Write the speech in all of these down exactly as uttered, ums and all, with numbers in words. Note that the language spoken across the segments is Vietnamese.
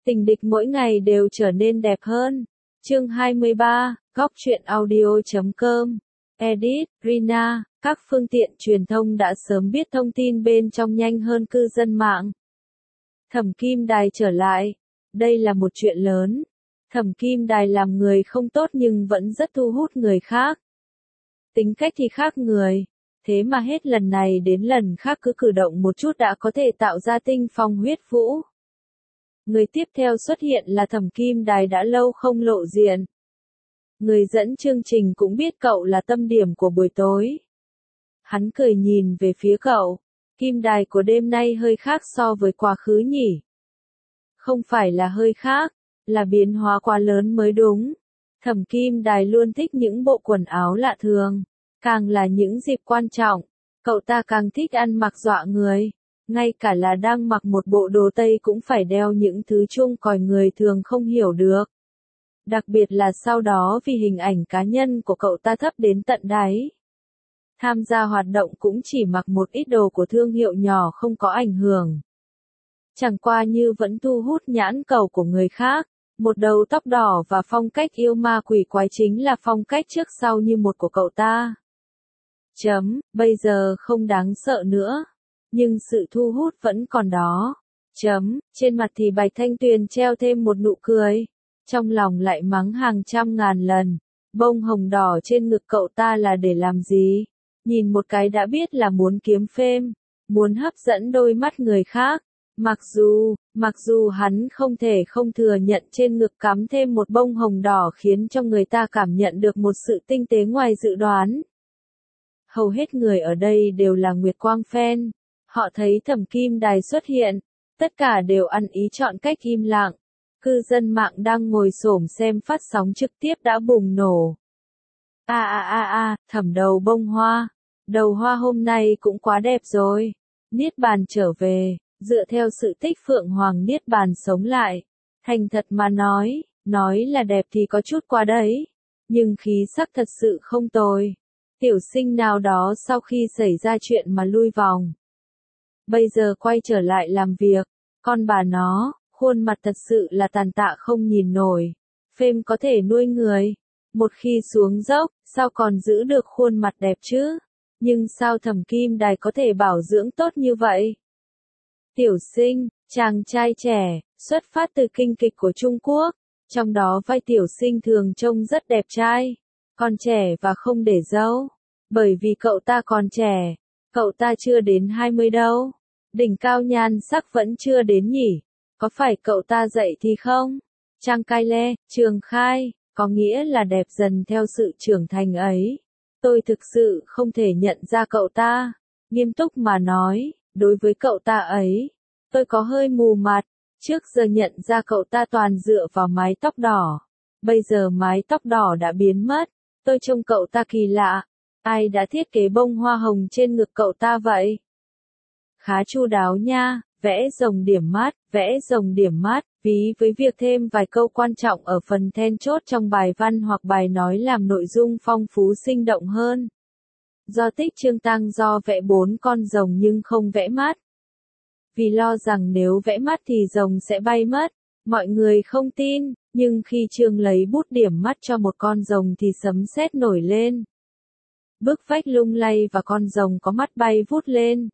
Tình địch mỗi ngày đều trở nên đẹp hơn. Chương hai mươi ba, góc truyện audio chấm com. Edit, Rina, các phương tiện truyền thông đã sớm biết thông tin bên trong nhanh hơn cư dân mạng. Thẩm Kim Đài trở lại. Đây là một chuyện lớn. Thẩm Kim Đài làm người không tốt nhưng vẫn rất thu hút người khác. Tính cách thì khác người. Thế mà hết lần này đến lần khác cứ cử động một chút đã có thể tạo ra tinh phong huyết vũ. Người tiếp theo xuất hiện là Thẩm Kim Đài đã lâu không lộ diện. Người dẫn chương trình cũng biết cậu là tâm điểm của buổi tối. Hắn cười nhìn về phía cậu. Kim Đài của đêm nay hơi khác so với quá khứ nhỉ? Không phải là hơi khác, là biến hóa quá lớn mới đúng. Thẩm Kim Đài luôn thích những bộ quần áo lạ thường. Càng là những dịp quan trọng, cậu ta càng thích ăn mặc dọa người. Ngay cả là đang mặc một bộ đồ Tây cũng phải đeo những thứ chung còi người thường không hiểu được. Đặc biệt là sau đó vì hình ảnh cá nhân của cậu ta thấp đến tận đáy. Tham gia hoạt động cũng chỉ mặc một ít đồ của thương hiệu nhỏ không có ảnh hưởng. Chẳng qua như vẫn thu hút nhãn cầu của người khác. Một đầu tóc đỏ và phong cách yêu ma quỷ quái chính là phong cách trước sau như một của cậu ta. Chấm, bây giờ không đáng sợ nữa. Nhưng sự thu hút vẫn còn đó. Chấm, trên mặt thì Bạch Thanh Tuyền treo thêm một nụ cười. Trong lòng lại mắng hàng trăm ngàn lần. Bông hồng đỏ trên ngực cậu ta là để làm gì? Nhìn một cái đã biết là muốn kiếm phêm. Muốn hấp dẫn đôi mắt người khác. Mặc dù, mặc dù hắn không thể không thừa nhận trên ngực cắm thêm một bông hồng đỏ khiến cho người ta cảm nhận được một sự tinh tế ngoài dự đoán. Hầu hết người ở đây đều là Nguyệt Quang fan. Họ thấy Thẩm Kim Đài xuất hiện. Tất cả đều ăn ý chọn cách im lặng. Cư dân mạng đang ngồi xổm xem phát sóng trực tiếp đã bùng nổ. A a a a, Thẩm đầu bông hoa. Đầu hoa hôm nay cũng quá đẹp rồi. Niết bàn trở về. Dựa theo sự tích Phượng Hoàng Niết Bàn sống lại. Thành thật mà nói, nói là đẹp thì có chút quá đấy. Nhưng khí sắc thật sự không tồi. Tiểu sinh nào đó sau khi xảy ra chuyện mà lui vòng. Bây giờ quay trở lại làm việc. Con bà nó, khuôn mặt thật sự là tàn tạ không nhìn nổi. Phêm có thể nuôi người. Một khi xuống dốc, sao còn giữ được khuôn mặt đẹp chứ? Nhưng sao Thẩm Kim Đài có thể bảo dưỡng tốt như vậy? Tiểu sinh, chàng trai trẻ, xuất phát từ kinh kịch của Trung Quốc, trong đó vai tiểu sinh thường trông rất đẹp trai, còn trẻ và không để dâu, bởi vì cậu ta còn trẻ, cậu ta chưa đến hai mươi đâu, đỉnh cao nhan sắc vẫn chưa đến nhỉ, có phải cậu ta dậy thì không? Trang Cai Le, Trường Khai, có nghĩa là đẹp dần theo sự trưởng thành ấy. Tôi thực sự không thể nhận ra cậu ta, nghiêm túc mà nói. Đối với cậu ta ấy, tôi có hơi mù mặt, trước giờ nhận ra cậu ta toàn dựa vào mái tóc đỏ. Bây giờ mái tóc đỏ đã biến mất, tôi trông cậu ta kỳ lạ. Ai đã thiết kế bông hoa hồng trên ngực cậu ta vậy? Khá chu đáo nha, vẽ rồng điểm mắt, vẽ rồng điểm mắt, ví với việc thêm vài câu quan trọng ở phần then chốt trong bài văn hoặc bài nói làm nội dung phong phú sinh động hơn. Do tích Trương Tăng do vẽ bốn con rồng nhưng không vẽ mắt. Vì lo rằng nếu vẽ mắt thì rồng sẽ bay mất. Mọi người không tin, nhưng khi Trương lấy bút điểm mắt cho một con rồng thì sấm sét nổi lên. Bức vách lung lay và con rồng có mắt bay vút lên.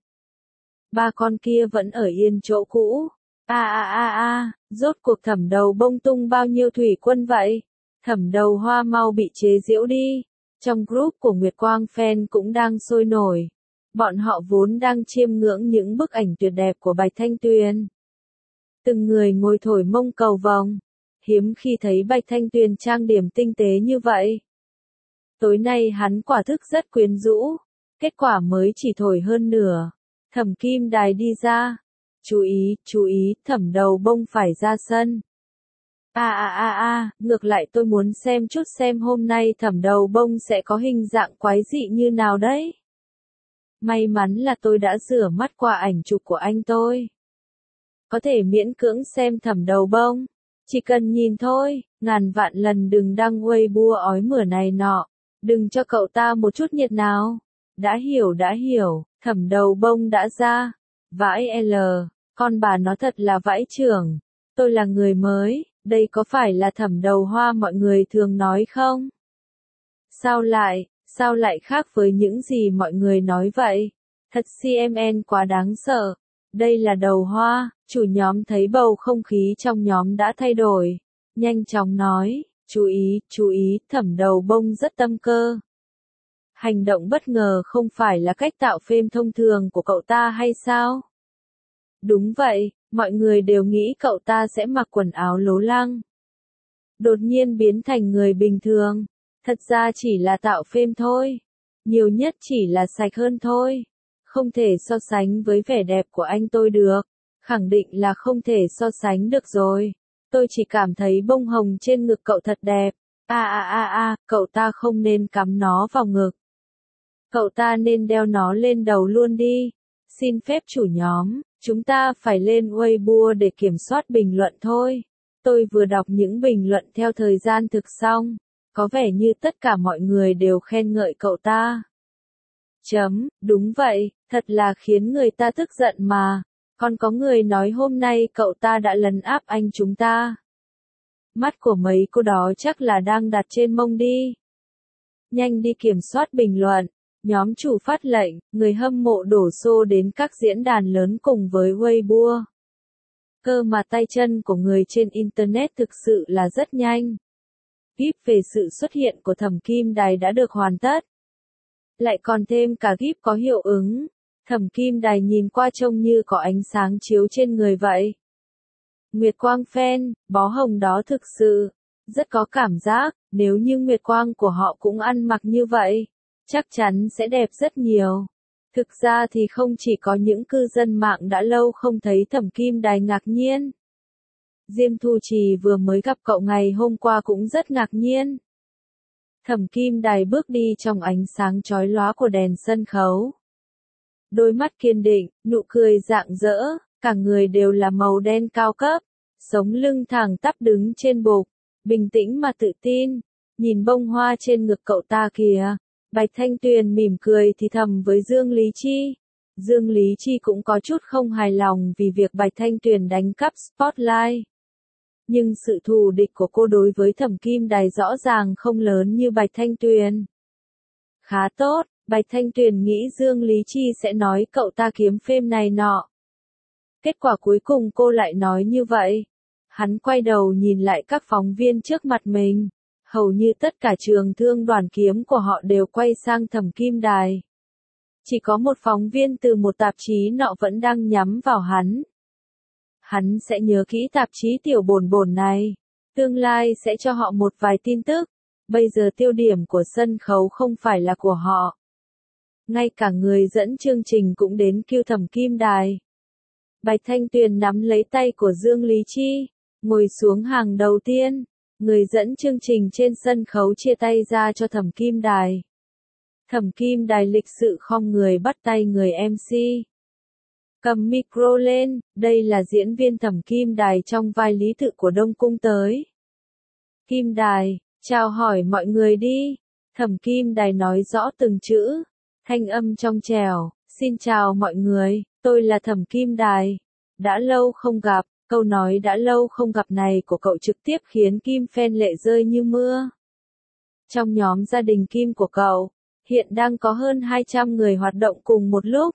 Ba con kia vẫn ở yên chỗ cũ. A a a a, rốt cuộc Thẩm đầu bông tung bao nhiêu thủy quân vậy? Thẩm đầu hoa mau bị chế giễu đi. Trong group của Nguyệt Quang fan cũng đang sôi nổi. Bọn họ vốn đang chiêm ngưỡng những bức ảnh tuyệt đẹp của Bạch Thanh Tuyền. Từng người ngồi thổi mông cầu vồng. Hiếm khi thấy Bạch Thanh Tuyền trang điểm tinh tế như vậy. Tối nay hắn quả thức rất quyến rũ. Kết quả mới chỉ thổi hơn nửa. Thẩm Kim Đài đi ra. Chú ý, chú ý, Thẩm đầu bông phải ra sân. A a a a, ngược lại tôi muốn xem chút xem hôm nay Thẩm đầu bông sẽ có hình dạng quái dị như nào đấy. May mắn là tôi đã rửa mắt qua ảnh chụp của anh tôi. Có thể miễn cưỡng xem Thẩm đầu bông. Chỉ cần nhìn thôi, ngàn vạn lần đừng đăng Weibo ói mửa này nọ. Đừng cho cậu ta một chút nhiệt nào. Đã hiểu đã hiểu, Thẩm đầu bông đã ra. Vãi L, con bà nó thật là vãi trưởng. tôi là người mới, đây có phải là Thẩm Đầu Hoa mọi người thường nói không? Sao lại, sao lại khác với những gì mọi người nói vậy? Thật xê em en quá đáng sợ. Đây là Đầu Hoa, chủ nhóm thấy bầu không khí trong nhóm đã thay đổi. Nhanh chóng nói, chú ý, chú ý, Thẩm Đầu Bông rất tâm cơ. Hành động bất ngờ không phải là cách tạo phim thông thường của cậu ta hay sao? Đúng vậy, mọi người đều nghĩ cậu ta sẽ mặc quần áo lố lăng. Đột nhiên biến thành người bình thường. Thật ra chỉ là tạo phim thôi. Nhiều nhất chỉ là sạch hơn thôi. Không thể so sánh với vẻ đẹp của anh tôi được. Khẳng định là không thể so sánh được rồi. Tôi chỉ cảm thấy bông hồng trên ngực cậu thật đẹp. A a a a, cậu ta không nên cắm nó vào ngực. Cậu ta nên đeo nó lên đầu luôn đi. Xin phép chủ nhóm, chúng ta phải lên Weibo để kiểm soát bình luận thôi. Tôi vừa đọc những bình luận theo thời gian thực xong. Có vẻ như tất cả mọi người đều khen ngợi cậu ta. Chấm, đúng vậy, thật là khiến người ta tức giận mà. Còn có người nói hôm nay cậu ta đã lấn áp anh chúng ta. Mắt của mấy cô đó chắc là đang đặt trên mông đi. Nhanh đi kiểm soát bình luận. Nhóm chủ phát lệnh, người hâm mộ đổ xô đến các diễn đàn lớn cùng với Weibo. Cơ mà tay chân của người trên Internet thực sự là rất nhanh. gif về sự xuất hiện của Thẩm Kim Đài đã được hoàn tất. Lại còn thêm cả gif có hiệu ứng. Thẩm Kim Đài nhìn qua trông như có ánh sáng chiếu trên người vậy. Nguyệt Quang fan, bó hồng đó thực sự rất có cảm giác, nếu như Nguyệt Quang của họ cũng ăn mặc như vậy, chắc chắn sẽ đẹp rất nhiều. Thực ra thì không chỉ có những cư dân mạng đã lâu không thấy Thẩm Kim Đài ngạc nhiên. Diêm Thu Trì vừa mới gặp cậu ngày hôm qua cũng rất ngạc nhiên. Thẩm Kim Đài bước đi trong ánh sáng chói lóa của đèn sân khấu. Đôi mắt kiên định, nụ cười rạng rỡ, cả người đều là màu đen cao cấp, sống lưng thẳng tắp đứng trên bục, bình tĩnh mà tự tin. Nhìn bông hoa trên ngực cậu ta kìa. Bạch Thanh Tuyền mỉm cười thì thầm với Dương Lý Chi. Dương Lý Chi cũng có chút không hài lòng vì việc Bạch Thanh Tuyền đánh cắp spotlight. Nhưng sự thù địch của cô đối với Thẩm Kim Đài rõ ràng không lớn như Bạch Thanh Tuyền. Khá tốt, Bạch Thanh Tuyền nghĩ Dương Lý Chi sẽ nói cậu ta kiếm phim này nọ. Kết quả cuối cùng cô lại nói như vậy. Hắn quay đầu nhìn lại các phóng viên trước mặt mình. Hầu như tất cả trường thương đoàn kiếm của họ đều quay sang Thẩm Kim Đài. Chỉ có một phóng viên từ một tạp chí nọ vẫn đang nhắm vào hắn. Hắn sẽ nhớ kỹ tạp chí tiểu bồn bồn này. Tương lai sẽ cho họ một vài tin tức. Bây giờ tiêu điểm của sân khấu không phải là của họ. Ngay cả người dẫn chương trình cũng đến kêu Thẩm Kim Đài. Bạch Thanh Tuyền nắm lấy tay của Dương Lý Chi, ngồi xuống hàng đầu tiên. Người dẫn chương trình trên sân khấu chia tay ra cho Thẩm Kim Đài. Thẩm Kim Đài lịch sự khom người bắt tay người em xê. Cầm micro lên, đây là diễn viên Thẩm Kim Đài trong vai Lý Tự của Đông Cung tới. Kim Đài, chào hỏi mọi người đi. Thẩm Kim Đài nói rõ từng chữ, thanh âm trong trẻo, xin chào mọi người, tôi là Thẩm Kim Đài. Đã lâu không gặp. Câu nói đã lâu không gặp này của cậu trực tiếp khiến Kim fan lệ rơi như mưa. Trong nhóm gia đình Kim của cậu, hiện đang có hơn hai trăm người hoạt động cùng một lúc.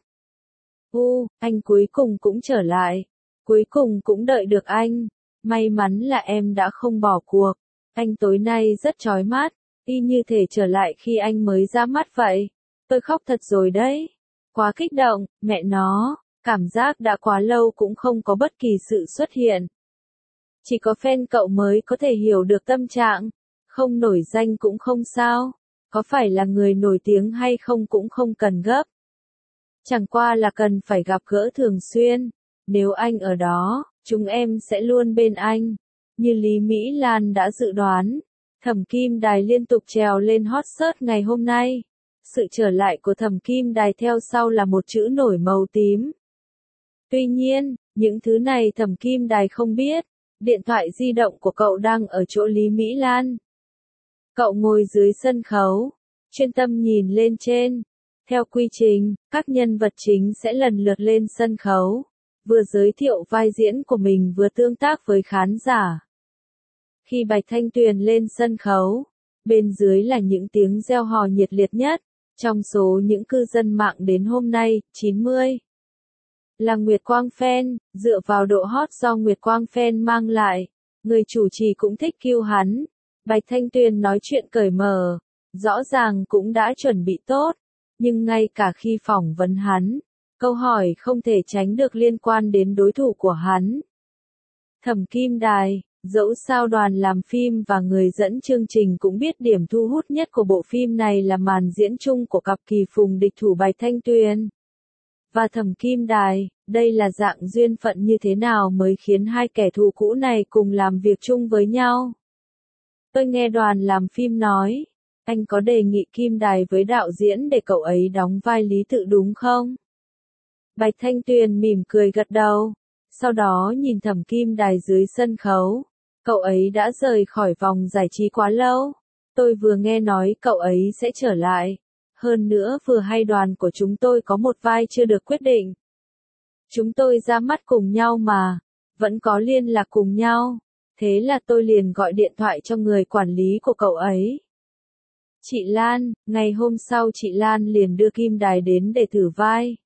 U, anh cuối cùng cũng trở lại. Cuối cùng cũng đợi được anh. May mắn là em đã không bỏ cuộc. Anh tối nay rất chói mắt, y như thể trở lại khi anh mới ra mắt vậy. Tôi khóc thật rồi đấy. Quá kích động, mẹ nó. Cảm giác đã quá lâu cũng không có bất kỳ sự xuất hiện. Chỉ có fan cậu mới có thể hiểu được tâm trạng. Không nổi danh cũng không sao. Có phải là người nổi tiếng hay không cũng không cần gấp. Chẳng qua là cần phải gặp gỡ thường xuyên. Nếu anh ở đó, chúng em sẽ luôn bên anh. Như Lý Mỹ Lan đã dự đoán. Thẩm Kim Đài liên tục trèo lên hot search ngày hôm nay. Sự trở lại của Thẩm Kim Đài theo sau là một chữ nổi màu tím. Tuy nhiên, những thứ này Thẩm Kim Đài không biết. Điện thoại di động của cậu đang ở chỗ Lý Mỹ Lan. Cậu ngồi dưới sân khấu, chuyên tâm nhìn lên trên. Theo quy trình, các nhân vật chính sẽ lần lượt lên sân khấu. vừa giới thiệu vai diễn của mình vừa tương tác với khán giả. Khi Bạch Thanh Tuyền lên sân khấu, bên dưới là những tiếng reo hò nhiệt liệt nhất, trong số những cư dân mạng đến hôm nay, chín mươi là Nguyệt Quang fan, dựa vào độ hot do Nguyệt Quang fan mang lại, người chủ trì cũng thích cue hắn. Bạch Thanh Tuyền nói chuyện cởi mở, rõ ràng cũng đã chuẩn bị tốt, nhưng ngay cả khi phỏng vấn hắn, câu hỏi không thể tránh được liên quan đến đối thủ của hắn. Thẩm Kim Đài, dẫu sao đoàn làm phim và người dẫn chương trình cũng biết điểm thu hút nhất của bộ phim này là màn diễn chung của cặp kỳ phùng địch thủ Bạch Thanh Tuyền và Thẩm Kim Đài. Đây là dạng duyên phận như thế nào mới khiến hai kẻ thù cũ này cùng làm việc chung với nhau? Tôi nghe đoàn làm phim nói, anh có đề nghị Kim Đài với đạo diễn để cậu ấy đóng vai Lý Tự đúng không? Bạch Thanh Tuyền mỉm cười gật đầu, sau đó nhìn Thẩm Kim Đài dưới sân khấu. Cậu ấy đã rời khỏi vòng giải trí quá lâu. Tôi vừa nghe nói cậu ấy sẽ trở lại. Hơn nữa vừa hay đoàn của chúng tôi có một vai chưa được quyết định. Chúng tôi ra mắt cùng nhau mà, vẫn có liên lạc cùng nhau. Thế là tôi liền gọi điện thoại cho người quản lý của cậu ấy. Chị Lan, ngày hôm sau chị Lan liền đưa Kim Đài đến để thử vai.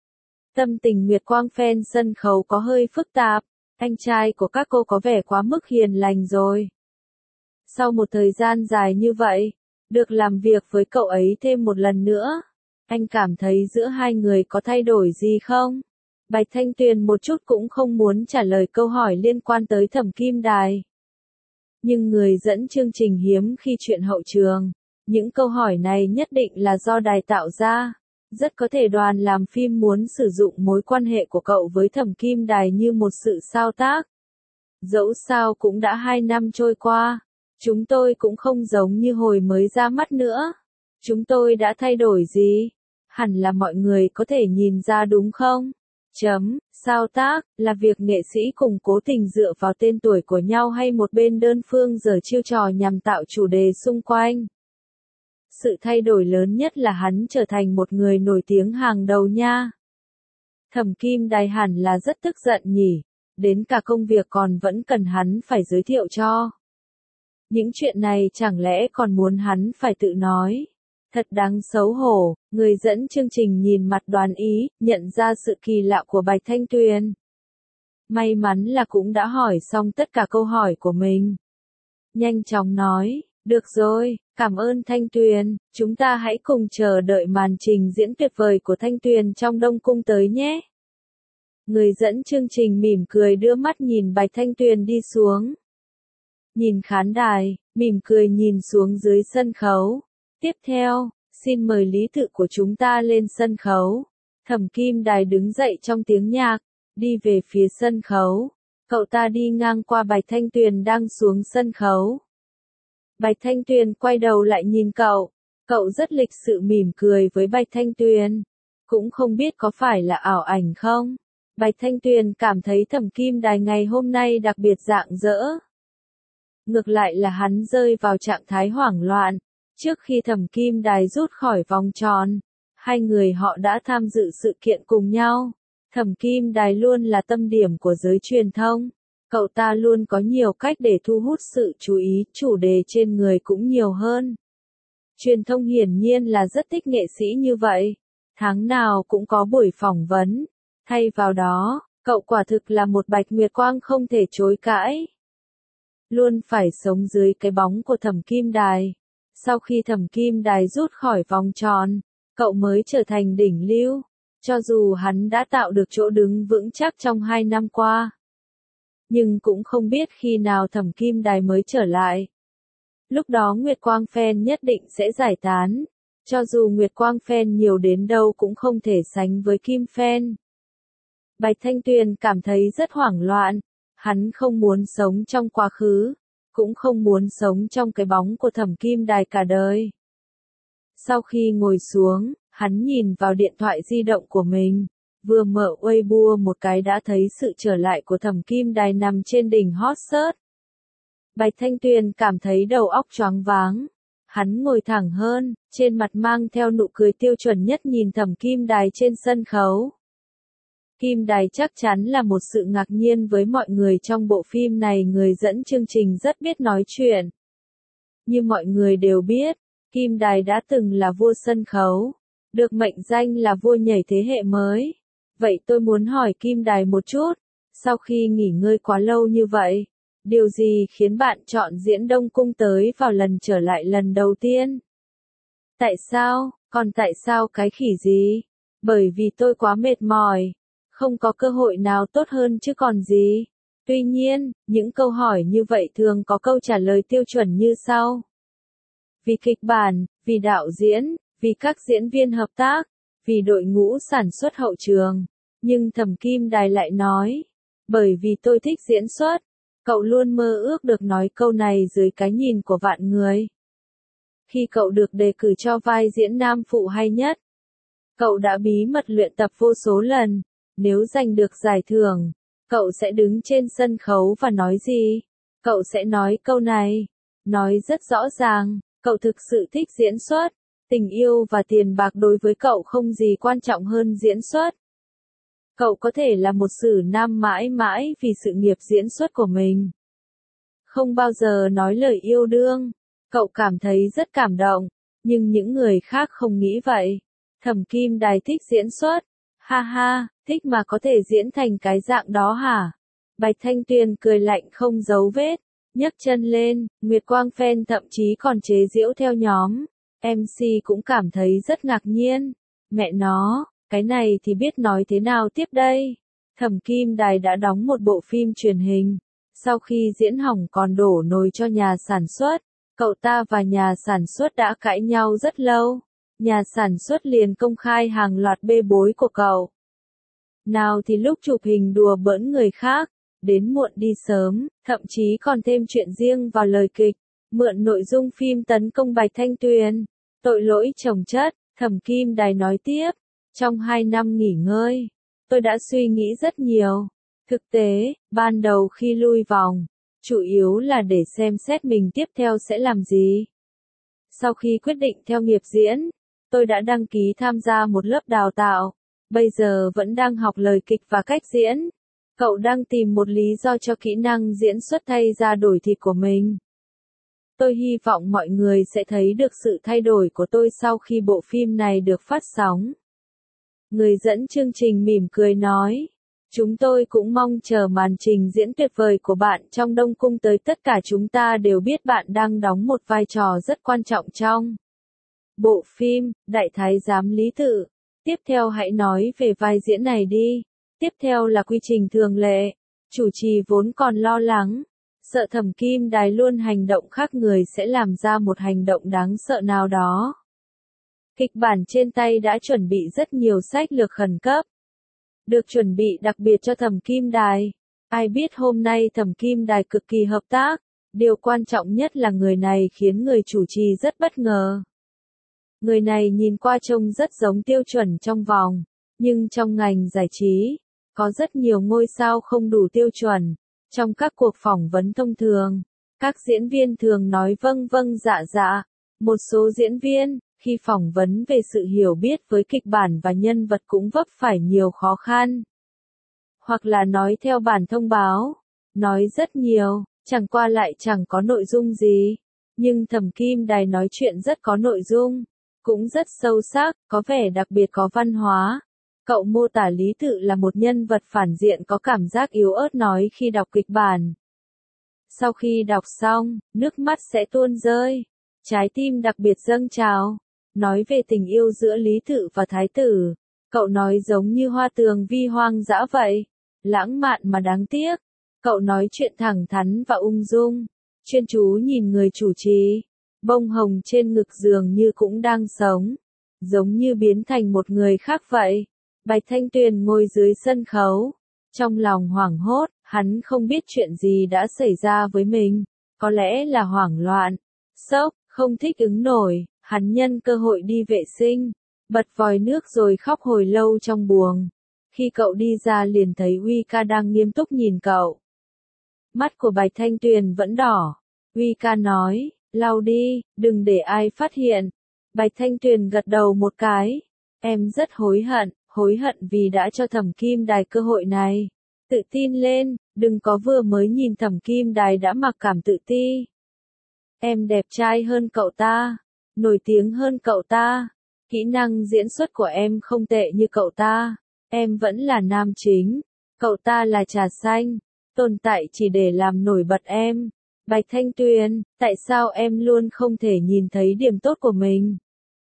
Tâm tình Nguyệt Quang fan sân khấu có hơi phức tạp, anh trai của các cô có vẻ quá mức hiền lành rồi. Sau một thời gian dài như vậy, được làm việc với cậu ấy thêm một lần nữa, anh cảm thấy giữa hai người có thay đổi gì không? Bạch Thanh Tuyền một chút cũng không muốn trả lời câu hỏi liên quan tới Thẩm Kim Đài. Nhưng người dẫn chương trình hiếm khi chuyện hậu trường, những câu hỏi này nhất định là do đài tạo ra. Rất có thể đoàn làm phim muốn sử dụng mối quan hệ của cậu với Thẩm Kim Đài như một sự sao tác. Dẫu sao cũng đã hai năm trôi qua, chúng tôi cũng không giống như hồi mới ra mắt nữa. Chúng tôi đã thay đổi gì? Hẳn là mọi người có thể nhìn ra đúng không? Chấm, sao tác, là việc nghệ sĩ cùng cố tình dựa vào tên tuổi của nhau hay một bên đơn phương giở chiêu trò nhằm tạo chủ đề xung quanh. Sự thay đổi lớn nhất là hắn trở thành một người nổi tiếng hàng đầu nha. Thẩm Kim Đài hẳn là rất tức giận nhỉ, đến cả công việc còn vẫn cần hắn phải giới thiệu cho. Những chuyện này chẳng lẽ còn muốn hắn phải tự nói. Thật đáng xấu hổ, người dẫn chương trình nhìn mặt đoán ý, nhận ra sự kỳ lạ của Bạch Thanh Tuyền. May mắn là cũng đã hỏi xong tất cả câu hỏi của mình. Nhanh chóng nói, được rồi, cảm ơn Thanh Tuyền, chúng ta hãy cùng chờ đợi màn trình diễn tuyệt vời của Thanh Tuyền trong Đông Cung tới nhé. Người dẫn chương trình mỉm cười đưa mắt nhìn Bạch Thanh Tuyền đi xuống. Nhìn khán đài, mỉm cười nhìn xuống dưới sân khấu. Tiếp theo, xin mời Lý Tự của chúng ta lên sân khấu. Thẩm Kim Đài đứng dậy trong tiếng nhạc, đi về phía sân khấu. Cậu ta đi ngang qua Bạch Thanh Tuyền đang xuống sân khấu. Bạch Thanh Tuyền quay đầu lại nhìn cậu. Cậu rất lịch sự mỉm cười với Bạch Thanh Tuyền. Cũng không biết có phải là ảo ảnh không? Bạch Thanh Tuyền cảm thấy Thẩm Kim Đài ngày hôm nay đặc biệt rạng rỡ. Ngược lại là hắn rơi vào trạng thái hoảng loạn. Trước khi Thẩm Kim Đài rút khỏi vòng tròn, hai người họ đã tham dự sự kiện cùng nhau. Thẩm Kim Đài luôn là tâm điểm của giới truyền thông. Cậu ta luôn có nhiều cách để thu hút sự chú ý, chủ đề trên người cũng nhiều hơn. Truyền thông hiển nhiên là rất thích nghệ sĩ như vậy. Tháng nào cũng có buổi phỏng vấn. Thay vào đó, cậu quả thực là một Bạch Nguyệt Quang không thể chối cãi. Luôn phải sống dưới cái bóng của Thẩm Kim Đài. Sau khi Thẩm Kim Đài rút khỏi vòng tròn, cậu mới trở thành đỉnh lưu. Cho dù hắn đã tạo được chỗ đứng vững chắc trong hai năm qua. Nhưng cũng không biết khi nào Thẩm Kim Đài mới trở lại. Lúc đó Nguyệt Quang fan nhất định sẽ giải tán. Cho dù Nguyệt Quang fan nhiều đến đâu cũng không thể sánh với Kim fan. Bạch Thanh Tuyền cảm thấy rất hoảng loạn. Hắn không muốn sống trong quá khứ. Cũng không muốn sống trong cái bóng của Thẩm Kim Đài cả đời. Sau khi ngồi xuống, hắn nhìn vào điện thoại di động của mình. Vừa mở Weibo một cái đã thấy sự trở lại của Thẩm Kim Đài nằm trên đỉnh hot search. Bạch Thanh Tuyền cảm thấy đầu óc choáng váng. Hắn ngồi thẳng hơn, trên mặt mang theo nụ cười tiêu chuẩn nhất nhìn Thẩm Kim Đài trên sân khấu. Kim Đài chắc chắn là một sự ngạc nhiên với mọi người trong bộ phim này. Người dẫn chương trình rất biết nói chuyện. Như mọi người đều biết, Kim Đài đã từng là vua sân khấu, được mệnh danh là vua nhảy thế hệ mới. Vậy tôi muốn hỏi Kim Đài một chút, sau khi nghỉ ngơi quá lâu như vậy, điều gì khiến bạn chọn diễn Đông Cung tới vào lần trở lại lần đầu tiên? Tại sao? Còn tại sao cái khỉ gì? Bởi vì tôi quá mệt mỏi, không có cơ hội nào tốt hơn chứ còn gì. Tuy nhiên, những câu hỏi như vậy thường có câu trả lời tiêu chuẩn như sau. Vì kịch bản, vì đạo diễn, vì các diễn viên hợp tác, vì đội ngũ sản xuất hậu trường. Nhưng Thẩm Kim Đài lại nói, bởi vì tôi thích diễn xuất. Cậu luôn mơ ước được nói câu này dưới cái nhìn của vạn người. Khi cậu được đề cử cho vai diễn nam phụ hay nhất, cậu đã bí mật luyện tập vô số lần. Nếu giành được giải thưởng, cậu sẽ đứng trên sân khấu và nói gì? Cậu sẽ nói câu này. Nói rất rõ ràng, cậu thực sự thích diễn xuất. Tình yêu và tiền bạc đối với cậu không gì quan trọng hơn diễn xuất. Cậu có thể là một sử nam mãi mãi vì sự nghiệp diễn xuất của mình. Không bao giờ nói lời yêu đương. Cậu cảm thấy rất cảm động, nhưng những người khác không nghĩ vậy. Thẩm Kim Đài thích diễn xuất. Ha ha, thích mà có thể diễn thành cái dạng đó hả? Bạch Thanh Tuyền cười lạnh không giấu vết, nhấc chân lên. Nguyệt Quang fan thậm chí còn chế giễu theo nhóm. em xê cũng cảm thấy rất ngạc nhiên. Mẹ nó, cái này thì biết nói thế nào tiếp đây? Thẩm Kim Đài đã đóng một bộ phim truyền hình. Sau khi diễn hỏng còn đổ nồi cho nhà sản xuất. Cậu ta và nhà sản xuất đã cãi nhau rất lâu. Nhà sản xuất liền công khai hàng loạt bê bối của cậu. Nào thì lúc chụp hình đùa bỡn người khác, đến muộn đi sớm, thậm chí còn thêm chuyện riêng vào lời kịch, mượn nội dung phim tấn công Bạch Thanh Tuyền. Tội lỗi chồng chất, Thẩm Kim Đài nói tiếp. Trong hai năm nghỉ ngơi, tôi đã suy nghĩ rất nhiều. Thực tế, ban đầu khi lui vòng, chủ yếu là để xem xét mình tiếp theo sẽ làm gì. Sau khi quyết định theo nghiệp diễn, tôi đã đăng ký tham gia một lớp đào tạo. Bây giờ vẫn đang học lời kịch và cách diễn. Cậu đang tìm một lý do cho kỹ năng diễn xuất thay ra đổi thịt của mình. Tôi hy vọng mọi người sẽ thấy được sự thay đổi của tôi sau khi bộ phim này được phát sóng. Người dẫn chương trình mỉm cười nói. Chúng tôi cũng mong chờ màn trình diễn tuyệt vời của bạn trong Đông Cung tới. Tất cả chúng ta đều biết bạn đang đóng một vai trò rất quan trọng trong bộ phim, Đại Thái Giám Lý Tự. Tiếp theo hãy nói về vai diễn này đi. Tiếp theo là quy trình thường lệ. Chủ trì vốn còn lo lắng, sợ Thẩm Kim Đài luôn hành động khác người sẽ làm ra một hành động đáng sợ nào đó. Kịch bản trên tay đã chuẩn bị rất nhiều sách lược khẩn cấp. Được chuẩn bị đặc biệt cho Thẩm Kim Đài. Ai biết hôm nay Thẩm Kim Đài cực kỳ hợp tác. Điều quan trọng nhất là người này khiến người chủ trì rất bất ngờ. Người này nhìn qua trông rất giống tiêu chuẩn trong vòng, nhưng trong ngành giải trí, có rất nhiều ngôi sao không đủ tiêu chuẩn. Trong các cuộc phỏng vấn thông thường, các diễn viên thường nói vâng vâng dạ dạ. Một số diễn viên, khi phỏng vấn về sự hiểu biết với kịch bản và nhân vật cũng vấp phải nhiều khó khăn. Hoặc là nói theo bản thông báo, nói rất nhiều, chẳng qua lại chẳng có nội dung gì. Nhưng Thẩm Kim Đài nói chuyện rất có nội dung, cũng rất sâu sắc, có vẻ đặc biệt có văn hóa. Cậu mô tả Lý Tự là một nhân vật phản diện có cảm giác yếu ớt nói khi đọc kịch bản. Sau khi đọc xong, nước mắt sẽ tuôn rơi, trái tim đặc biệt dâng trào. Nói về tình yêu giữa Lý Tự và Thái tử, cậu nói giống như hoa tường vi hoang dã vậy, lãng mạn mà đáng tiếc. Cậu nói chuyện thẳng thắn và ung dung, chuyên chú nhìn người chủ trì. Bông hồng trên ngực dường như cũng đang sống, giống như biến thành một người khác vậy. Bạch Thanh Tuyền ngồi dưới sân khấu, trong lòng hoảng hốt, hắn không biết chuyện gì đã xảy ra với mình, có lẽ là hoảng loạn, sốc, không thích ứng nổi. Hắn nhân cơ hội đi vệ sinh, bật vòi nước rồi khóc hồi lâu trong buồng. Khi cậu đi ra liền thấy Uy Ca đang nghiêm túc nhìn cậu. Mắt của Bạch Thanh Tuyền vẫn đỏ. Uy Ca nói, lau đi, đừng để ai phát hiện. Bạch Thanh Tuyền gật đầu một cái. Em rất hối hận, hối hận vì đã cho Thẩm Kim Đài cơ hội này. Tự tin lên, đừng có vừa mới nhìn Thẩm Kim Đài đã mặc cảm tự ti. Em đẹp trai hơn cậu ta, nổi tiếng hơn cậu ta, kỹ năng diễn xuất của em không tệ như cậu ta, em vẫn là nam chính, cậu ta là trà xanh, tồn tại chỉ để làm nổi bật em. Bạch Thanh Tuyền, tại sao em luôn không thể nhìn thấy điểm tốt của mình?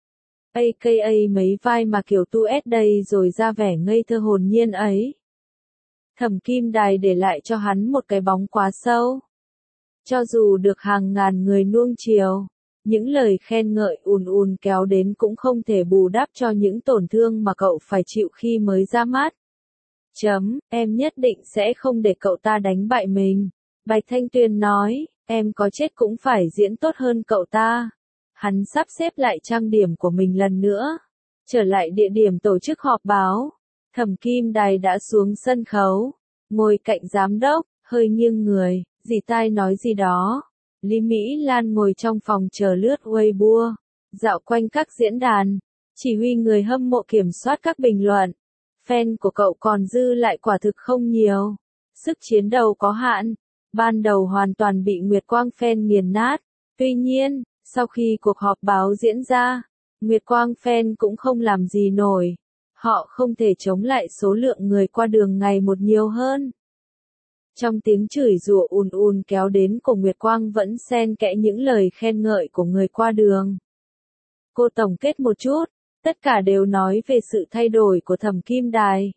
a ca a mấy vai mà kiểu tu ét đây rồi ra vẻ ngây thơ hồn nhiên ấy. Thẩm Kim Đài để lại cho hắn một cái bóng quá sâu. Cho dù được hàng ngàn người nuông chiều, những lời khen ngợi ùn ùn kéo đến cũng không thể bù đắp cho những tổn thương mà cậu phải chịu khi mới ra mắt. Chấm, em nhất định sẽ không để cậu ta đánh bại mình. Bạch Thanh Tuyền nói, em có chết cũng phải diễn tốt hơn cậu ta. Hắn sắp xếp lại trang điểm của mình lần nữa. Trở lại địa điểm tổ chức họp báo. Thẩm Kim Đài đã xuống sân khấu. Ngồi cạnh giám đốc, hơi nghiêng người, dì tai nói gì đó. Lý Mỹ Lan ngồi trong phòng chờ lướt Weibo. Dạo quanh các diễn đàn. Chỉ huy người hâm mộ kiểm soát các bình luận. Fan của cậu còn dư lại quả thực không nhiều. Sức chiến đấu có hạn. Ban đầu hoàn toàn bị Nguyệt Quang fan nghiền nát. Tuy nhiên, sau khi cuộc họp báo diễn ra, Nguyệt Quang fan cũng không làm gì nổi. Họ không thể chống lại số lượng người qua đường ngày một nhiều hơn. Trong tiếng chửi rủa ùn ùn kéo đến của Nguyệt Quang vẫn xen kẽ những lời khen ngợi của người qua đường. Cô tổng kết một chút, tất cả đều nói về sự thay đổi của Thẩm Kim Đài.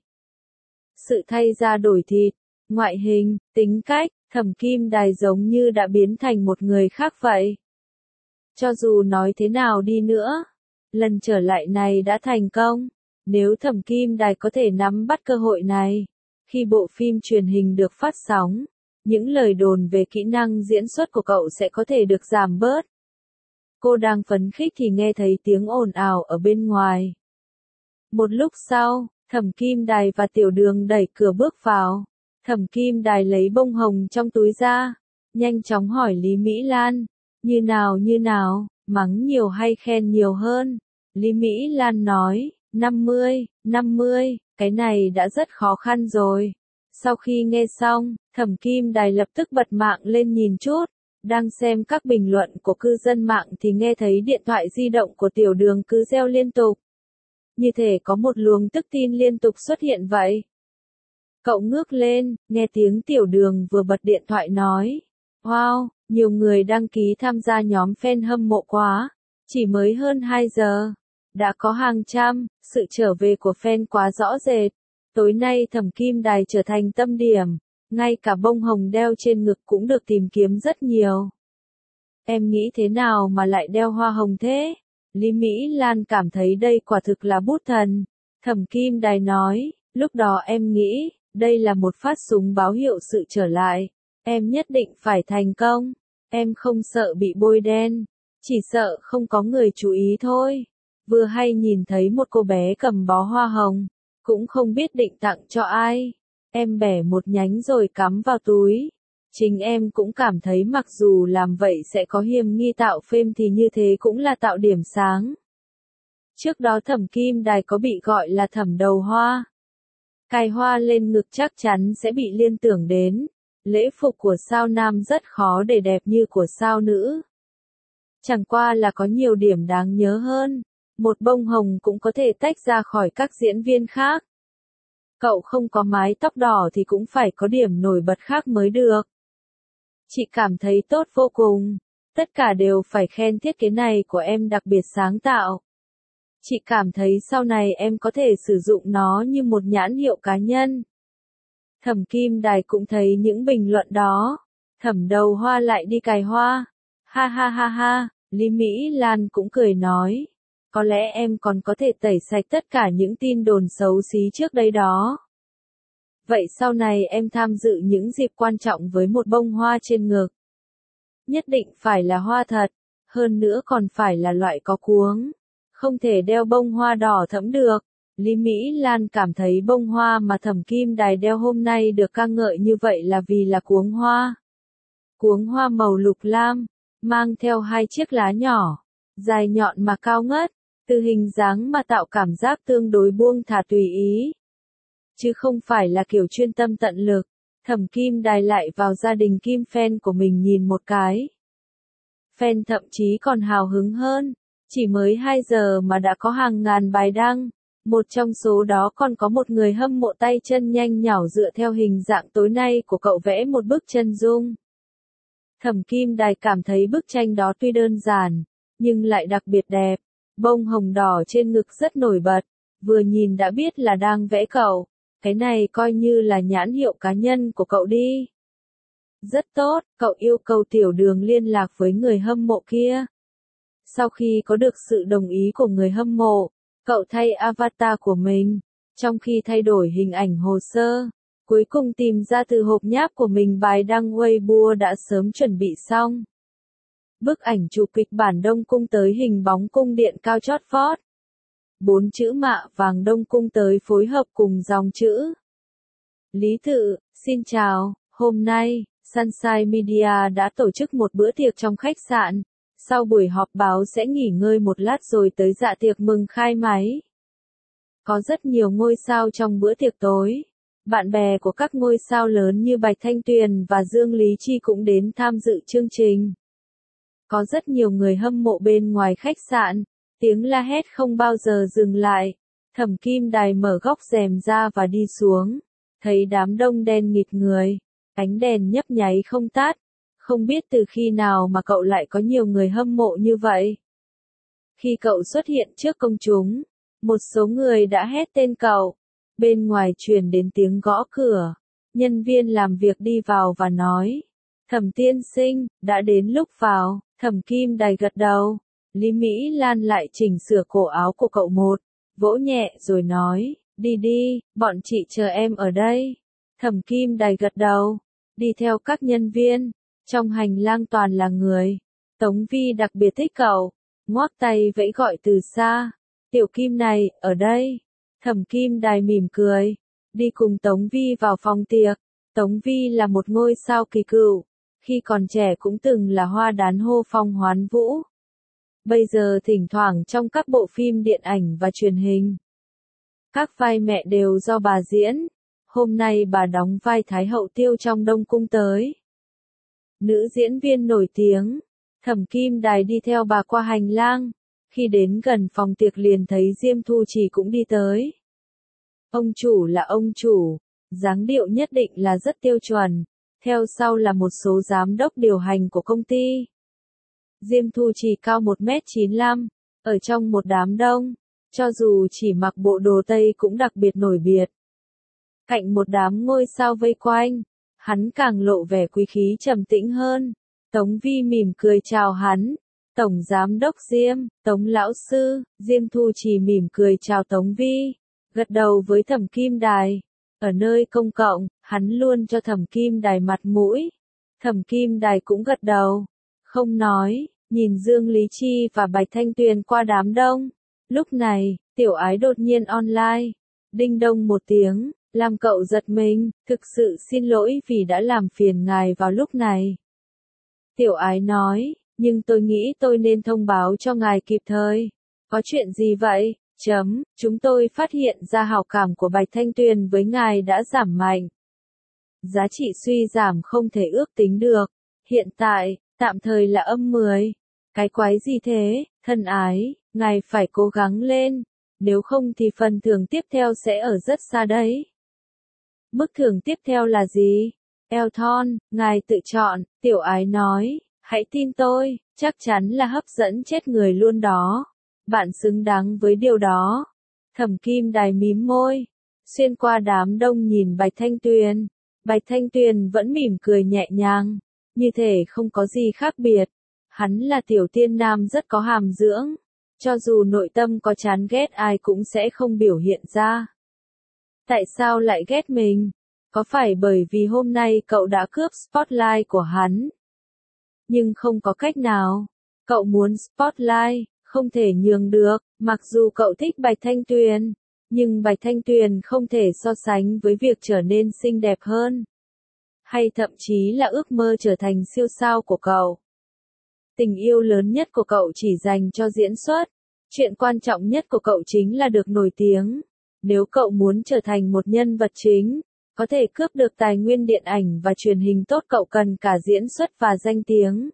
Sự thay da đổi thịt, ngoại hình, tính cách, Thẩm Kim Đài giống như đã biến thành một người khác vậy. Cho dù nói thế nào đi nữa, lần trở lại này đã thành công. Nếu Thẩm Kim Đài có thể nắm bắt cơ hội này, khi bộ phim truyền hình được phát sóng, những lời đồn về kỹ năng diễn xuất của cậu sẽ có thể được giảm bớt. Cô đang phấn khích thì nghe thấy tiếng ồn ào ở bên ngoài. Một lúc sau, Thẩm Kim Đài và Tiểu Đường đẩy cửa bước vào. Thẩm Kim Đài lấy bông hồng trong túi ra, nhanh chóng hỏi Lý Mỹ Lan, như nào như nào, mắng nhiều hay khen nhiều hơn? Lý Mỹ Lan nói, năm mươi, năm mươi, cái này đã rất khó khăn rồi. Sau khi nghe xong, Thẩm Kim Đài lập tức bật mạng lên nhìn chút, đang xem các bình luận của cư dân mạng thì nghe thấy điện thoại di động của Tiểu Đường cứ reo liên tục. Như thể có một luồng tức tin liên tục xuất hiện vậy. Cậu ngước lên, nghe tiếng Tiểu Đường vừa bật điện thoại nói, wow, nhiều người đăng ký tham gia nhóm fan hâm mộ quá, chỉ mới hơn hai giờ. Đã có hàng trăm, sự trở về của fan quá rõ rệt. Tối nay Thẩm Kim Đài trở thành tâm điểm, ngay cả bông hồng đeo trên ngực cũng được tìm kiếm rất nhiều. Em nghĩ thế nào mà lại đeo hoa hồng thế? Lý Mỹ Lan cảm thấy đây quả thực là bút thần. Thẩm Kim Đài nói, lúc đó em nghĩ, đây là một phát súng báo hiệu sự trở lại. Em nhất định phải thành công. Em không sợ bị bôi đen, chỉ sợ không có người chú ý thôi. Vừa hay nhìn thấy một cô bé cầm bó hoa hồng, cũng không biết định tặng cho ai. Em bẻ một nhánh rồi cắm vào túi. Chính em cũng cảm thấy mặc dù làm vậy sẽ có hiềm nghi tạo phêm thì như thế cũng là tạo điểm sáng. Trước đó Thẩm Kim Đài có bị gọi là thẩm đầu hoa. Cài hoa lên ngực chắc chắn sẽ bị liên tưởng đến. Lễ phục của sao nam rất khó để đẹp như của sao nữ. Chẳng qua là có nhiều điểm đáng nhớ hơn. Một bông hồng cũng có thể tách ra khỏi các diễn viên khác. Cậu không có mái tóc đỏ thì cũng phải có điểm nổi bật khác mới được. Chị cảm thấy tốt vô cùng. Tất cả đều phải khen thiết kế này của em đặc biệt sáng tạo. Chị cảm thấy sau này em có thể sử dụng nó như một nhãn hiệu cá nhân. Thẩm Kim Đài cũng thấy những bình luận đó. Thẩm đầu hoa lại đi cài hoa. Ha ha ha ha, Lý Mỹ Lan cũng cười nói. Có lẽ em còn có thể tẩy sạch tất cả những tin đồn xấu xí trước đây đó. Vậy sau này em tham dự những dịp quan trọng với một bông hoa trên ngực. Nhất định phải là hoa thật, hơn nữa còn phải là loại có cuống. Không thể đeo bông hoa đỏ thẫm được. Lý Mỹ Lan cảm thấy bông hoa mà Thẩm Kim Đài đeo hôm nay được ca ngợi như vậy là vì là cuống hoa. Cuống hoa màu lục lam, mang theo hai chiếc lá nhỏ, dài nhọn mà cao ngất. từ hình dáng mà tạo cảm giác tương đối buông thả tùy ý. Chứ không phải là kiểu chuyên tâm tận lực. Thẩm Kim Đài lại vào gia đình Kim fan của mình nhìn một cái. Fan thậm chí còn hào hứng hơn. Chỉ mới hai giờ mà đã có hàng ngàn bài đăng. Một trong số đó còn có một người hâm mộ tay chân nhanh nhảu dựa theo hình dạng tối nay của cậu vẽ một bức chân dung. Thẩm Kim Đài cảm thấy bức tranh đó tuy đơn giản, nhưng lại đặc biệt đẹp. Bông hồng đỏ trên ngực rất nổi bật, vừa nhìn đã biết là đang vẽ cậu. Cái này coi như là nhãn hiệu cá nhân của cậu đi. Rất tốt, cậu yêu cầu Tiểu Đường liên lạc với người hâm mộ kia. Sau khi có được sự đồng ý của người hâm mộ, cậu thay avatar của mình, trong khi thay đổi hình ảnh hồ sơ, cuối cùng tìm ra từ hộp nháp của mình bài đăng Weibo đã sớm chuẩn bị xong. Bức ảnh chụp kịch bản Đông Cung tới hình bóng cung điện cao chót vót. Bốn chữ mạ vàng Đông Cung tới phối hợp cùng dòng chữ. Lý Tự, xin chào, hôm nay, Sunshine Media đã tổ chức một bữa tiệc trong khách sạn. Sau buổi họp báo sẽ nghỉ ngơi một lát rồi tới dạ tiệc mừng khai máy. Có rất nhiều ngôi sao trong bữa tiệc tối. Bạn bè của các ngôi sao lớn như Bạch Thanh Tuyền và Dương Lý Chi cũng đến tham dự chương trình. Có rất nhiều người hâm mộ bên ngoài khách sạn, tiếng la hét không bao giờ dừng lại. Thẩm Kim Đài mở góc rèm ra và đi xuống, thấy đám đông đen nghịt người, ánh đèn nhấp nháy không tắt. Không biết từ khi nào mà cậu lại có nhiều người hâm mộ như vậy. Khi cậu xuất hiện trước công chúng, một số người đã hét tên cậu. Bên ngoài truyền đến tiếng gõ cửa. Nhân viên làm việc đi vào và nói. Thẩm tiên sinh, đã đến lúc vào. Thẩm Kim Đài gật đầu. Lý Mỹ Lan lại chỉnh sửa cổ áo của cậu một. Vỗ nhẹ rồi nói. Đi đi, bọn chị chờ em ở đây. Thẩm Kim Đài gật đầu. Đi theo các nhân viên. Trong hành lang toàn là người. Tống Vi đặc biệt thích cậu. Ngoác tay vẫy gọi từ xa. Tiểu Kim này, ở đây. Thẩm Kim Đài mỉm cười. Đi cùng Tống Vi vào phòng tiệc. Tống Vi là một ngôi sao kỳ cựu. Khi còn trẻ cũng từng là hoa đán hô phong hoán vũ. Bây giờ thỉnh thoảng trong các bộ phim điện ảnh và truyền hình. Các vai mẹ đều do bà diễn. Hôm nay bà đóng vai Thái hậu Tiêu trong Đông Cung tới. Nữ diễn viên nổi tiếng. Thẩm Kim Đài đi theo bà qua hành lang. Khi đến gần phòng tiệc liền thấy Diêm Thu Trì cũng đi tới. Ông chủ là ông chủ. Dáng điệu nhất định là rất tiêu chuẩn. Theo sau là một số giám đốc điều hành của công ty. Diêm Thu Trì cao một mét chín mươi lăm. Ở trong một đám đông. Cho dù chỉ mặc bộ đồ Tây cũng đặc biệt nổi biệt. Cạnh một đám ngôi sao vây quanh. Hắn càng lộ vẻ quý khí trầm tĩnh hơn. Tống Vi mỉm cười chào hắn. Tổng giám đốc Diêm, Tống lão sư. Diêm Thu Trì mỉm cười chào Tống Vi. Gật đầu với Thẩm Kim Đài. Ở nơi công cộng, hắn luôn cho Thẩm Kim Đài mặt mũi. Thẩm Kim Đài cũng gật đầu. Không nói, nhìn Dương Lý Chi và Bạch Thanh Tuyền qua đám đông. Lúc này, Tiểu Ái đột nhiên online. Đinh đông một tiếng. Làm cậu giật mình, thực sự xin lỗi vì đã làm phiền ngài vào lúc này. Tiểu Ái nói, nhưng tôi nghĩ tôi nên thông báo cho ngài kịp thời. Có chuyện gì vậy? Chấm, chúng tôi phát hiện ra hảo cảm của Bạch Thanh Tuyền với ngài đã giảm mạnh. Giá trị suy giảm không thể ước tính được. Hiện tại, tạm thời là âm mười. Cái quái gì thế, thân ái, ngài phải cố gắng lên. Nếu không thì phần thưởng tiếp theo sẽ ở rất xa đấy. Mức thưởng tiếp theo là gì? Elton, ngài tự chọn, Tiểu Ái nói, hãy tin tôi, chắc chắn là hấp dẫn chết người luôn đó. Bạn xứng đáng với điều đó. Thẩm Kim Đài mím môi, xuyên qua đám đông nhìn Bạch Thanh Tuyền. Bạch Thanh Tuyền vẫn mỉm cười nhẹ nhàng, như thể không có gì khác biệt. Hắn là tiểu tiên nam rất có hàm dưỡng. Cho dù nội tâm có chán ghét ai cũng sẽ không biểu hiện ra. Tại sao lại ghét mình? Có phải bởi vì hôm nay cậu đã cướp spotlight của hắn? Nhưng không có cách nào. Cậu muốn spotlight, không thể nhường được. Mặc dù cậu thích Bạch Thanh Tuyền, nhưng Bạch Thanh Tuyền không thể so sánh với việc trở nên xinh đẹp hơn. Hay thậm chí là ước mơ trở thành siêu sao của cậu. Tình yêu lớn nhất của cậu chỉ dành cho diễn xuất. Chuyện quan trọng nhất của cậu chính là được nổi tiếng. Nếu cậu muốn trở thành một nhân vật chính, có thể cướp được tài nguyên điện ảnh và truyền hình tốt, cậu cần cả diễn xuất và danh tiếng.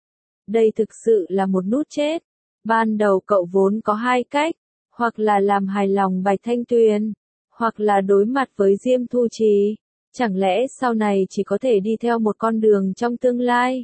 Đây thực sự là một nút chết. Ban đầu cậu vốn có hai cách, hoặc là làm hài lòng Bạch Thanh Tuyền, hoặc là đối mặt với Diêm Thu Trì. Chẳng lẽ sau này chỉ có thể đi theo một con đường trong tương lai?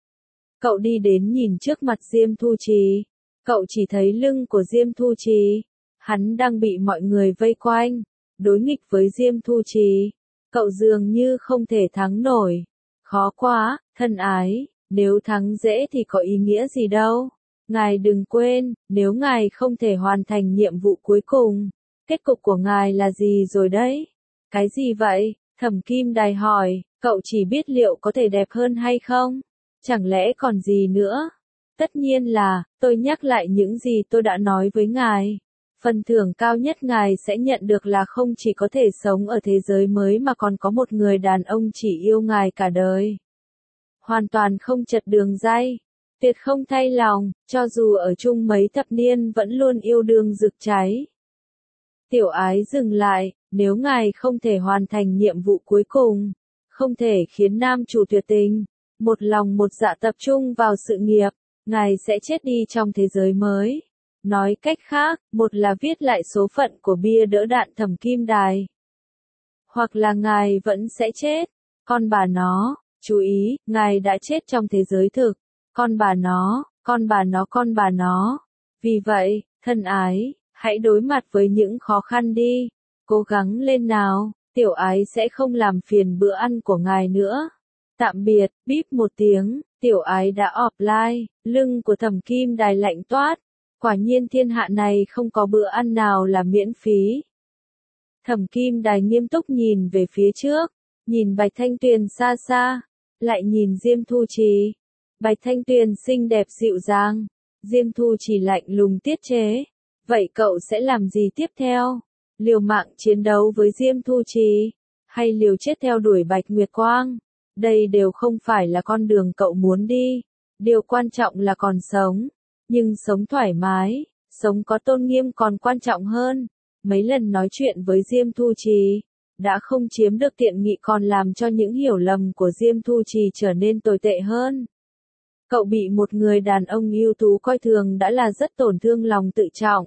Cậu đi đến nhìn trước mặt Diêm Thu Trì. Cậu chỉ thấy lưng của Diêm Thu Trì. Hắn đang bị mọi người vây quanh. Đối nghịch với Diêm Thu Trì. Cậu dường như không thể thắng nổi. Khó quá, thân ái. Nếu thắng dễ thì có ý nghĩa gì đâu. Ngài đừng quên, nếu ngài không thể hoàn thành nhiệm vụ cuối cùng, kết cục của ngài là gì rồi đấy? Cái gì vậy? Thẩm Kim Đài hỏi, cậu chỉ biết liệu có thể đẹp hơn hay không? Chẳng lẽ còn gì nữa? Tất nhiên là, tôi nhắc lại những gì tôi đã nói với ngài. Phần thưởng cao nhất ngài sẽ nhận được là không chỉ có thể sống ở thế giới mới mà còn có một người đàn ông chỉ yêu ngài cả đời. Hoàn toàn không chật đường ray. Tuyệt không thay lòng, cho dù ở chung mấy thập niên vẫn luôn yêu đương rực cháy. Tiểu Ái dừng lại, nếu ngài không thể hoàn thành nhiệm vụ cuối cùng, không thể khiến nam chủ tuyệt tình, một lòng một dạ tập trung vào sự nghiệp, ngài sẽ chết đi trong thế giới mới. Nói cách khác, một là viết lại số phận của bia đỡ đạn Thẩm Kim Đài. Hoặc là ngài vẫn sẽ chết. Con bà nó, chú ý, ngài đã chết trong thế giới thực. Con bà nó, con bà nó con bà nó. Vì vậy, thân ái, hãy đối mặt với những khó khăn đi. Cố gắng lên nào, Tiểu Ái sẽ không làm phiền bữa ăn của ngài nữa. Tạm biệt, bíp một tiếng, Tiểu Ái đã offline, lưng của Thẩm Kim Đài lạnh toát. Quả nhiên thiên hạ này không có bữa ăn nào là miễn phí. Thẩm Kim Đài nghiêm túc nhìn về phía trước, nhìn Bạch Thanh Tuyền xa xa, lại nhìn Diêm Thu Trì. Bạch Thanh Tuyền xinh đẹp dịu dàng, Diêm Thu Trì lạnh lùng tiết chế. Vậy cậu sẽ làm gì tiếp theo? Liều mạng chiến đấu với Diêm Thu Trì, hay liều chết theo đuổi Bạch Nguyệt Quang? Đây đều không phải là con đường cậu muốn đi. Điều quan trọng là còn sống, nhưng sống thoải mái, sống có tôn nghiêm còn quan trọng hơn. Mấy lần nói chuyện với Diêm Thu Trì, đã không chiếm được tiện nghị còn làm cho những hiểu lầm của Diêm Thu Trì trở nên tồi tệ hơn. Cậu bị một người đàn ông ưu tú coi thường đã là rất tổn thương lòng tự trọng.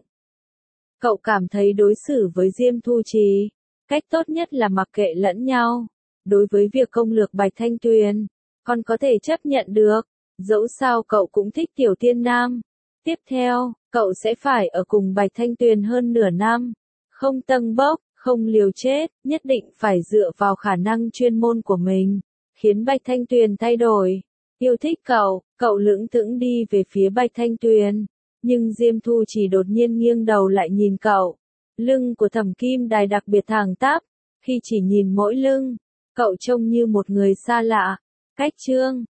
Cậu cảm thấy đối xử với Diêm Thu Trì, cách tốt nhất là mặc kệ lẫn nhau. Đối với việc công lược Bạch Thanh Tuyền, còn có thể chấp nhận được, dẫu sao cậu cũng thích Tiểu Thiên Nam. Tiếp theo, cậu sẽ phải ở cùng Bạch Thanh Tuyền hơn nửa năm. Không tâng bốc, không liều chết, nhất định phải dựa vào khả năng chuyên môn của mình, khiến Bạch Thanh Tuyền thay đổi. Yêu thích cậu, cậu lững thững đi về phía Bạch Thanh Tuyền. Nhưng Diêm Thu Trì đột nhiên nghiêng đầu lại nhìn cậu. Lưng của Thẩm Kim Đài đặc biệt thẳng tắp. Khi chỉ nhìn mỗi lưng, cậu trông như một người xa lạ. Cách chương